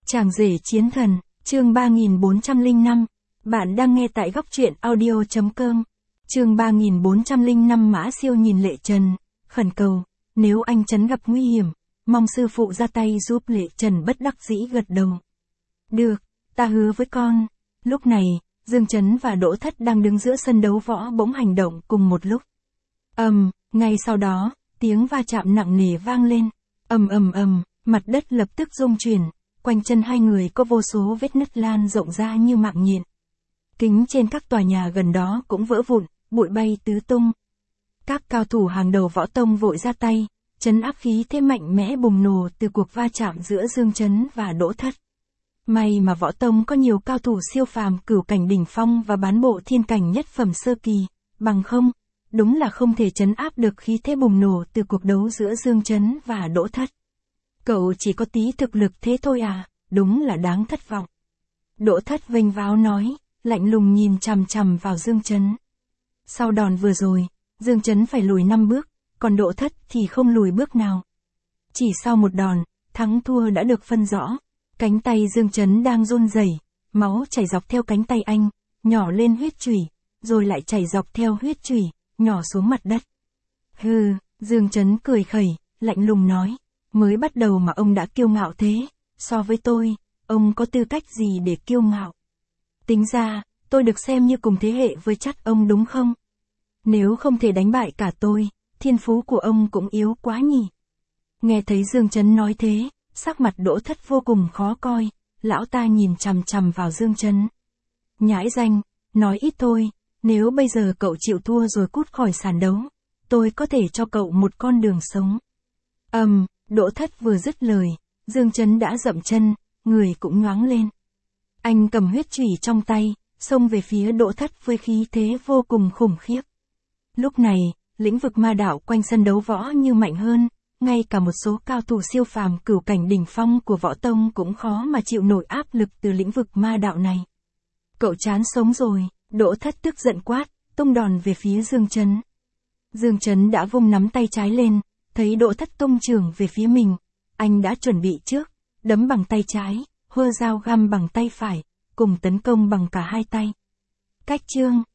Chàng rể chiến thần, chương 3405. Bạn đang nghe tại góc truyện audio.com. Chương 3405 Mã Siêu nhìn Lệ Trần, khẩn cầu, nếu anh Trấn gặp nguy hiểm, mong sư phụ ra tay giúp. Lệ Trần bất đắc dĩ gật đầu. Được, ta hứa với con. Lúc này, Dương Trấn và Đỗ Thất đang đứng giữa sân đấu võ bỗng hành động cùng một lúc. Ngay sau đó, tiếng va chạm nặng nề vang lên. Mặt đất lập tức rung chuyển, quanh chân hai người có vô số vết nứt lan rộng ra như mạng nhện. Kính trên các tòa nhà gần đó cũng vỡ vụn, bụi bay tứ tung. Các cao thủ hàng đầu võ tông vội ra tay, trấn áp khí thế mạnh mẽ bùng nổ từ cuộc va chạm giữa Dương Trấn và Đỗ Thất. May mà võ tông có nhiều cao thủ siêu phàm cửu cảnh đỉnh phong và bán bộ thiên cảnh nhất phẩm sơ kỳ, bằng không, đúng là không thể trấn áp được khí thế bùng nổ từ cuộc đấu giữa Dương Trấn và Đỗ Thất. Cậu chỉ có tí thực lực thế thôi à, đúng là đáng thất vọng. Đỗ Thất vênh váo nói, lạnh lùng nhìn chằm chằm vào Dương Trấn. Sau đòn vừa rồi, Dương Trấn phải lùi 5 bước, còn Đỗ Thất thì không lùi bước nào. Chỉ sau một đòn, thắng thua đã được phân rõ. Cánh tay Dương Trấn đang run rẩy, máu chảy dọc theo cánh tay anh, nhỏ lên huyết chủy, rồi lại chảy dọc theo huyết chủy, nhỏ xuống mặt đất. Hừ, Dương Trấn cười khẩy, lạnh lùng nói, mới bắt đầu mà ông đã kiêu ngạo thế, so với tôi, ông có tư cách gì để kiêu ngạo? Tính ra, tôi được xem như cùng thế hệ với Chắt ông đúng không? Nếu không thể đánh bại cả tôi, thiên phú của ông cũng yếu quá nhỉ. Nghe thấy Dương Trấn nói thế, sắc mặt Đỗ Thất vô cùng khó coi, lão ta nhìn chằm chằm vào Dương Trấn. Nhãi danh, nói ít thôi, nếu bây giờ cậu chịu thua rồi cút khỏi sàn đấu, tôi có thể cho cậu một con đường sống. Đỗ Thất vừa dứt lời, Dương Trấn đã dậm chân, người cũng nhoáng lên. Anh cầm huyết chủy trong tay, xông về phía Đỗ Thất với khí thế vô cùng khủng khiếp. Lúc này, lĩnh vực ma đạo quanh sân đấu võ như mạnh hơn, ngay cả một số cao thủ siêu phàm cửu cảnh đỉnh phong của võ tông cũng khó mà chịu nổi áp lực từ lĩnh vực ma đạo này. Cậu chán sống rồi, Đỗ Thất tức giận quát, tung đòn về phía Dương Trấn. Dương Trấn đã vung nắm tay trái lên, thấy Đỗ Thất tung chưởng về phía mình, anh đã chuẩn bị trước, đấm bằng tay trái, hơ dao găm bằng tay phải, cùng tấn công bằng cả hai tay. Cách chương,